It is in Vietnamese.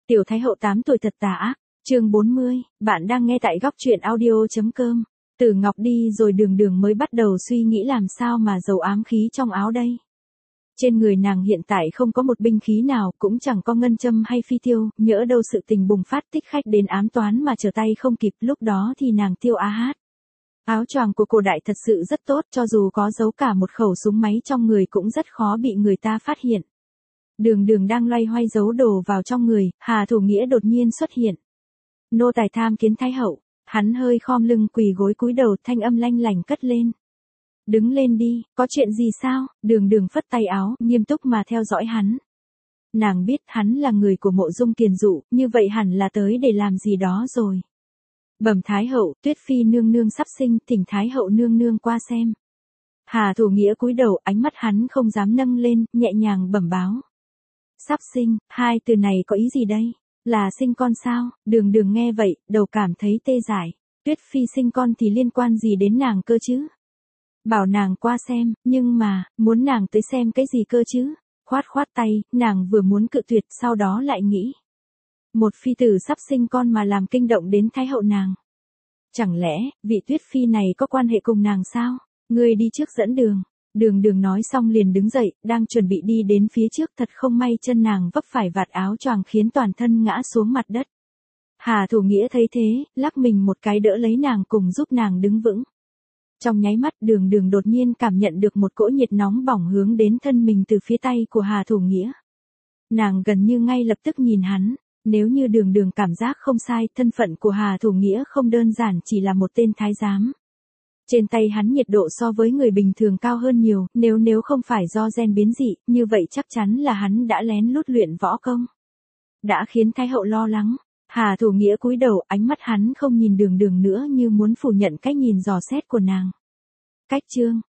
Tiểu Thái Hậu 8 tuổi thật tà ác, chương 40, bạn đang nghe tại góc truyện audio.com. Tử Ngọc đi rồi Đường Đường mới bắt đầu suy nghĩ làm sao mà giấu ám khí trong áo đây. Trên người nàng hiện tại không có một binh khí nào, cũng chẳng có ngân châm hay phi tiêu, nhỡ đâu sự tình bùng phát thích khách đến ám toán mà trở tay không kịp, lúc đó thì nàng tiêu á hát. Áo choàng của cổ đại thật sự rất tốt, cho dù có giấu cả một khẩu súng máy trong người cũng rất khó bị người ta phát hiện. Đường Đường đang loay hoay giấu đồ vào trong người, Hà Thủ Nghĩa đột nhiên xuất hiện. Nô tài tham kiến Thái Hậu, hắn hơi khom lưng quỳ gối cúi đầu, thanh âm lanh lảnh cất lên. Đứng lên đi, có chuyện gì sao? Đường Đường phất tay áo, nghiêm túc mà theo dõi hắn. Nàng biết hắn là người của Mộ Dung Kiền Dụ, như vậy hẳn là tới để làm gì đó rồi. Bẩm Thái Hậu, Tuyết Phi nương nương sắp sinh, thỉnh Thái Hậu nương nương qua xem. Hà Thủ Nghĩa cúi đầu, ánh mắt hắn không dám nâng lên, nhẹ nhàng bẩm báo. Sắp sinh, hai từ này có ý gì đây? Là sinh con sao? Đường Đường nghe vậy, đầu cảm thấy tê dại. Tuyết Phi sinh con thì liên quan gì đến nàng cơ chứ? Bảo nàng qua xem, nhưng mà, muốn nàng tới xem cái gì cơ chứ? Khoát khoát tay, nàng vừa muốn cự tuyệt, sau đó lại nghĩ. Một phi tử sắp sinh con mà làm kinh động đến Thái Hậu nàng. Chẳng lẽ, vị Tuyết Phi này có quan hệ cùng nàng sao? Ngươi đi trước dẫn đường. Đường Đường nói xong liền đứng dậy, đang chuẩn bị đi đến phía trước, thật không may chân nàng vấp phải vạt áo choàng khiến toàn thân ngã xuống mặt đất. Hà Thủ Nghĩa thấy thế, lắc mình một cái đỡ lấy nàng cùng giúp nàng đứng vững. Trong nháy mắt Đường Đường đột nhiên cảm nhận được một cỗ nhiệt nóng bỏng hướng đến thân mình từ phía tay của Hà Thủ Nghĩa. Nàng gần như ngay lập tức nhìn hắn, nếu như Đường Đường cảm giác không sai, thân phận của Hà Thủ Nghĩa không đơn giản chỉ là một tên thái giám. Trên tay hắn nhiệt độ so với người bình thường cao hơn nhiều, nếu không phải do gen biến dị, như vậy chắc chắn là hắn đã lén lút luyện võ công. Đã khiến Thái Hậu lo lắng. Hà Thủ Nghĩa cúi đầu, ánh mắt hắn không nhìn Đường Đường nữa, như muốn phủ nhận cách nhìn dò xét của nàng. Cách chương,